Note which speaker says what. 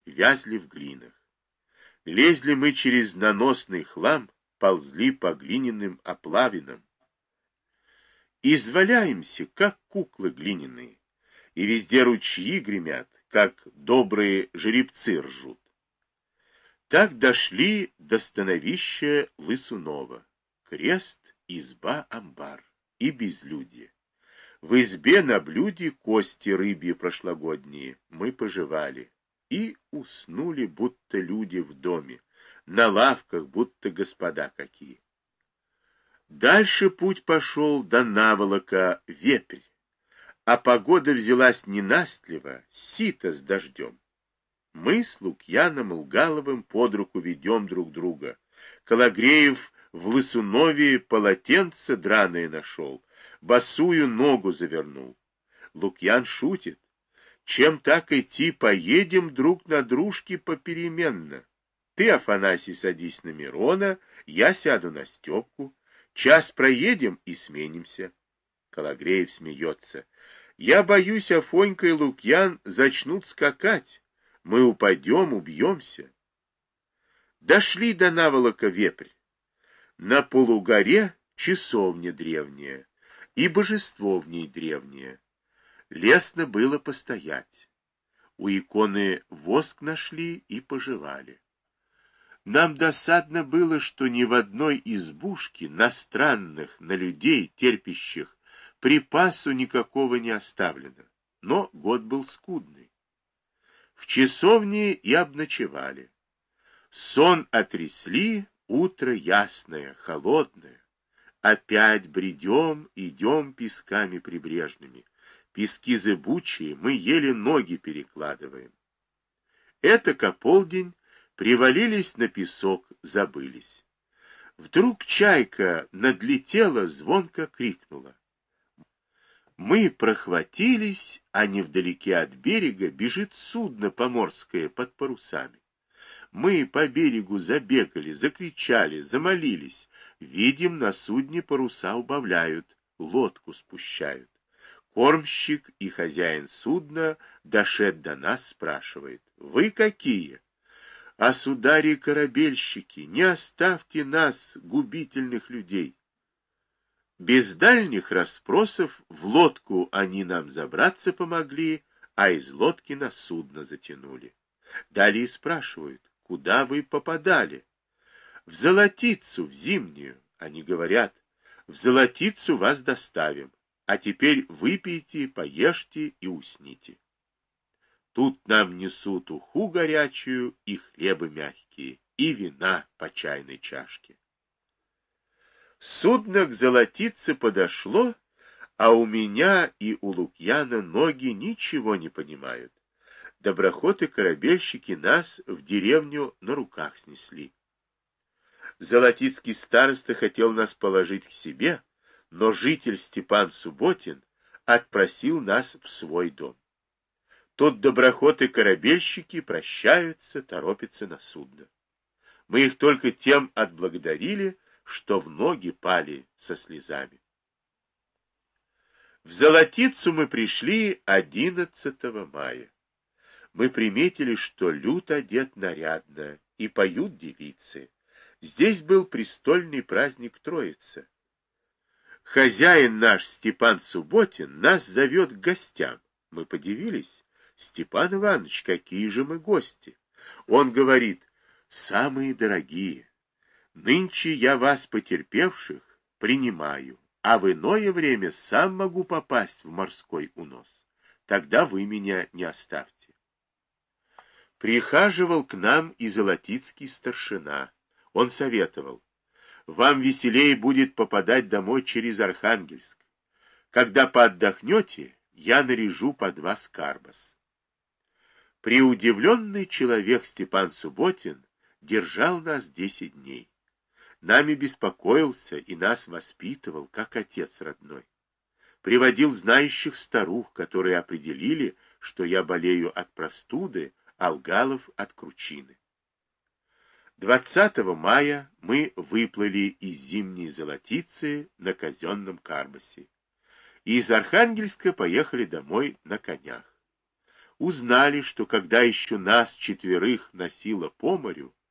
Speaker 1: вязли в глинах. Лезли мы через наносный хлам, ползли по глиняным оплавинам. Изваляемся, как куклы глиняные, и везде ручьи гремят, как добрые жеребцы ржут. Так дошли до становища Лысунова. Крест, изба, амбар и безлюдье. В избе на блюде кости рыбьи прошлогодние мы пожевали и уснули, будто люди в доме, на лавках, будто господа какие. Дальше путь пошел до наволока Вепрь, а погода взялась ненастливо, сито с дождем. Мы с Лукьяном Лгаловым под руку ведем друг друга. Калагреев в Лысунове полотенце драное нашел, босую ногу завернул. Лукьян шутит. Чем так идти, поедем друг на дружке попеременно. Ты, Афанасий, садись на Мирона, я сяду на Степку. Час проедем и сменимся. Калагреев смеется. Я боюсь, Афонька и Лукьян зачнут скакать. Мы упадем, убьемся. Дошли до наволока Вепрь. На полугоре часовня древняя, и божество в ней древнее. Лестно было постоять. У иконы воск нашли и пожевали. Нам досадно было, что ни в одной избушке на странных, на людей, терпящих, припасу никакого не оставлено. Но год был скудный. В часовне и обночевали. Сон отрясли, утро ясное, холодное. Опять бредем, идем песками прибрежными. Пески зыбучие, мы еле ноги перекладываем. Это ко полдень привалились на песок, забылись. Вдруг чайка надлетела, звонко крикнула. Мы прохватились, а невдалеке от берега бежит судно поморское под парусами. Мы по берегу забегали, закричали, замолились. Видим, на судне паруса убавляют, лодку спущают. Кормщик и хозяин судна, дошед до нас, спрашивает: «Вы какие?» «А судари-корабельщики, не оставьте нас, губительных людей». Без дальних расспросов в лодку они нам забраться помогли, а из лодки на судно затянули. Далее спрашивают: «Куда вы попадали?» «В Золотицу, в Зимнюю». Они говорят: «В Золотицу вас доставим, а теперь выпейте, поешьте и усните». Тут нам несут уху горячую и хлебы мягкие, и вина по чайной чашке. Судно к Золотице подошло, а у меня и у Лукьяна ноги ничего не понимают. Доброхоты-корабельщики нас в деревню на руках снесли. Золотицкий староста хотел нас положить к себе, но житель Степан Субботин отпросил нас в свой дом. Тут доброхоты-корабельщики прощаются, торопятся на судно. Мы их только тем отблагодарили, что в ноги пали со слезами. В Золотицу мы пришли 11 мая. Мы приметили, что люд одет нарядно, и поют девицы. Здесь был престольный праздник Троицы. Хозяин наш Степан Субботин нас зовет к гостям. Мы подивились. Степан Иванович, какие же мы гости? Он говорит: самые дорогие, нынче я вас, потерпевших, принимаю, а в иное время сам могу попасть в морской унос. Тогда вы меня не оставьте. Прихаживал к нам и золотицкий старшина. Он советовал: вам веселее будет попадать домой через Архангельск. Когда поотдохнете, я наряжу под вас карбас. Преудивленный человек Степан Субботин держал нас 10 дней. Нами беспокоился и нас воспитывал, как отец родной. Приводил знающих старух, которые определили, что я болею от простуды, а Лгалов от кручины. 20 мая мы выплыли из Зимней Золотицы на казенном карбасе. И из Архангельска поехали домой на конях. узнали, что когда еще нас четверых носило по морю,